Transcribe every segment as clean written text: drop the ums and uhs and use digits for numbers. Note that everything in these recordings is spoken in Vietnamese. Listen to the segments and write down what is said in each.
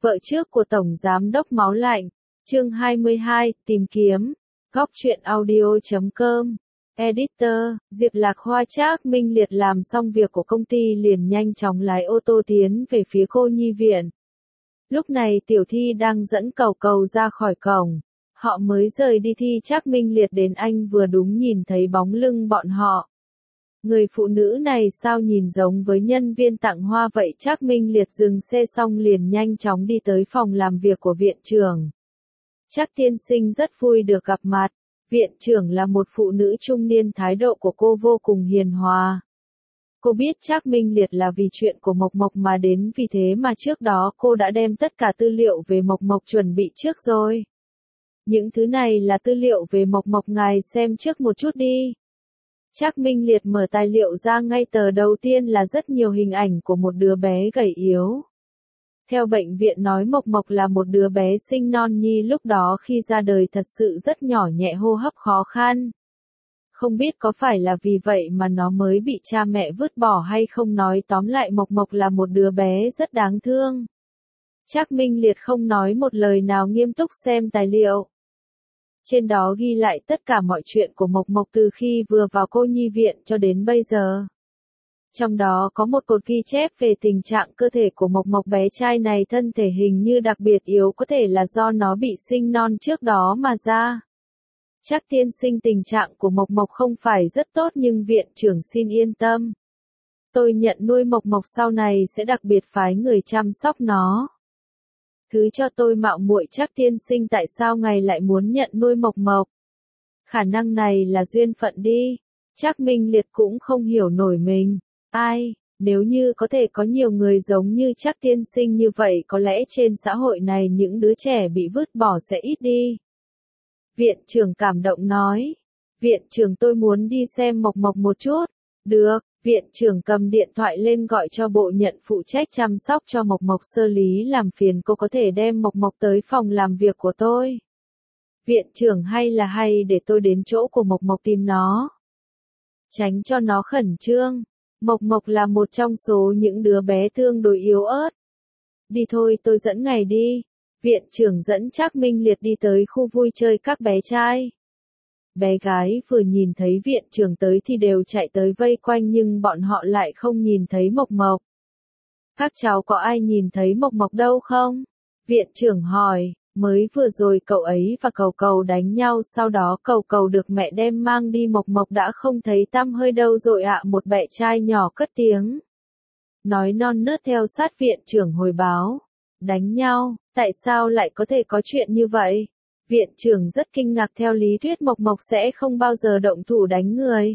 Vợ trước của Tổng Giám đốc Máu Lạnh. Chương 22, tìm kiếm. Góc truyện audio.com. Editor, Diệp Lạc Hoa. Trác Minh Liệt làm xong việc của công ty liền nhanh chóng lái ô tô tiến về phía cô nhi viện. Lúc này Tiểu Thi đang dẫn Cầu Cầu ra khỏi cổng. Họ mới rời đi thì Trác Minh Liệt đến, anh vừa đúng nhìn thấy bóng lưng bọn họ. Người phụ nữ này sao nhìn giống với nhân viên tặng hoa vậy? Trác Minh Liệt dừng xe xong liền nhanh chóng đi tới phòng làm việc của viện trưởng. Trác tiên sinh rất vui được gặp mặt. Viện trưởng là một phụ nữ trung niên, thái độ của cô vô cùng hiền hòa. Cô biết Trác Minh Liệt là vì chuyện của Mộc Mộc mà đến, vì thế mà trước đó cô đã đem tất cả tư liệu về Mộc Mộc chuẩn bị trước rồi. Những thứ này là tư liệu về Mộc Mộc, ngài xem trước một chút đi. Trác Minh Liệt mở tài liệu ra, ngay tờ đầu tiên là rất nhiều hình ảnh của một đứa bé gầy yếu. Theo bệnh viện nói Mộc Mộc là một đứa bé sinh non nhi, lúc đó khi ra đời thật sự rất nhỏ nhẹ, hô hấp khó khăn. Không biết có phải là vì vậy mà nó mới bị cha mẹ vứt bỏ hay không, nói tóm lại Mộc Mộc là một đứa bé rất đáng thương. Trác Minh Liệt không nói một lời nào, nghiêm túc xem tài liệu. Trên đó ghi lại tất cả mọi chuyện của Mộc Mộc từ khi vừa vào cô nhi viện cho đến bây giờ. Trong đó có một cột ghi chép về tình trạng cơ thể của Mộc Mộc. Bé trai này thân thể hình như đặc biệt yếu, có thể là do nó bị sinh non trước đó mà ra. Trác tiên sinh, tình trạng của Mộc Mộc không phải rất tốt nhưng viện trưởng xin yên tâm. Tôi nhận nuôi Mộc Mộc, sau này sẽ đặc biệt phái người chăm sóc nó. Thứ cho tôi mạo muội. Trác tiên sinh, tại sao ngài lại muốn nhận nuôi Mộc Mộc? Khả năng này là duyên phận đi. Trác Minh Liệt cũng không hiểu nổi mình. Ai, nếu như có thể có nhiều người giống như Trác tiên sinh như vậy, có lẽ trên xã hội này những đứa trẻ bị vứt bỏ sẽ ít đi. Viện trưởng cảm động nói. Viện trưởng, tôi muốn đi xem Mộc Mộc một chút. Được. Viện trưởng cầm điện thoại lên gọi cho bộ nhận phụ trách chăm sóc cho Mộc Mộc. Sơ lý, làm phiền cô có thể đem Mộc Mộc tới phòng làm việc của tôi. Viện trưởng, hay để tôi đến chỗ của Mộc Mộc tìm nó. Tránh cho nó khẩn trương. Mộc Mộc là một trong số những đứa bé tương đối yếu ớt. Đi thôi, tôi dẫn ngài đi. Viện trưởng dẫn Trác Minh Liệt đi tới khu vui chơi các bé trai. Bé gái vừa nhìn thấy viện trưởng tới thì đều chạy tới vây quanh, nhưng bọn họ lại không nhìn thấy Mộc Mộc. Các cháu có ai nhìn thấy Mộc Mộc đâu không? Viện trưởng hỏi. Mới vừa rồi cậu ấy và Cầu Cầu đánh nhau, sau đó Cầu Cầu được mẹ đem mang đi, Mộc Mộc đã không thấy tăm hơi đâu rồi ạ. Một bé trai nhỏ cất tiếng. Nói non nớt theo sát viện trưởng hồi báo. Đánh nhau, tại sao lại có thể có chuyện như vậy? Viện trưởng rất kinh ngạc, theo lý thuyết Mộc Mộc sẽ không bao giờ động thủ đánh người.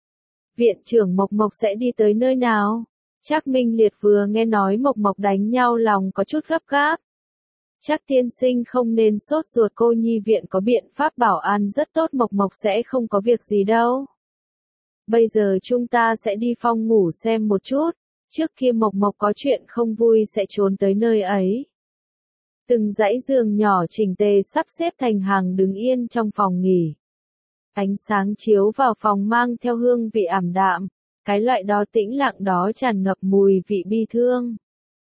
Viện trưởng, Mộc Mộc sẽ đi tới nơi nào? Trác Minh Liệt vừa nghe nói Mộc Mộc đánh nhau lòng có chút gấp gáp. Trác tiên sinh không nên sốt ruột, cô nhi viện có biện pháp bảo an rất tốt, Mộc Mộc sẽ không có việc gì đâu. Bây giờ chúng ta sẽ đi phòng ngủ xem một chút, trước kia Mộc Mộc có chuyện không vui sẽ trốn tới nơi ấy. Từng dãy giường nhỏ chỉnh tề sắp xếp thành hàng đứng yên trong phòng nghỉ. Ánh sáng chiếu vào phòng mang theo hương vị ảm đạm, cái loại đó tĩnh lặng đó tràn ngập mùi vị bi thương.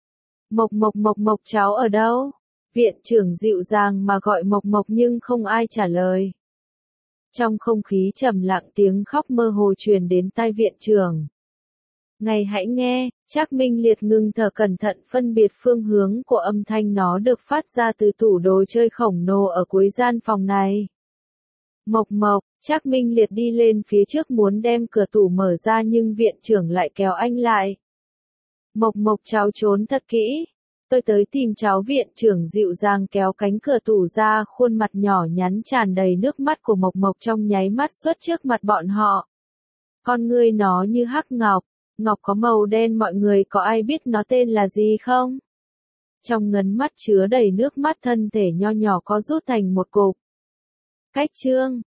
Mộc Mộc, cháu ở đâu? Viện trưởng dịu dàng mà gọi Mộc Mộc nhưng không ai trả lời. Trong không khí trầm lặng, tiếng khóc mơ hồ truyền đến tai viện trưởng. Ngài hãy nghe. Trác Minh Liệt ngừng thở, cẩn thận phân biệt phương hướng của âm thanh, nó được phát ra từ tủ đồ chơi khổng lồ ở cuối gian phòng này. Mộc Mộc. Trác Minh Liệt đi lên phía trước muốn đem cửa tủ mở ra nhưng viện trưởng lại kéo anh lại. Mộc Mộc, cháu trốn thật kỹ. Tôi tới tìm cháu. Viện trưởng dịu dàng kéo cánh cửa tủ ra, khuôn mặt nhỏ nhắn tràn đầy nước mắt của Mộc Mộc trong nháy mắt xuất trước mặt bọn họ. Con ngươi nó như hắc ngọc. Ngọc có màu đen, mọi người có ai biết nó tên là gì không? Trong ngấn mắt chứa đầy nước mắt, thân thể nho nhỏ có rút thành một cục. Cách chương.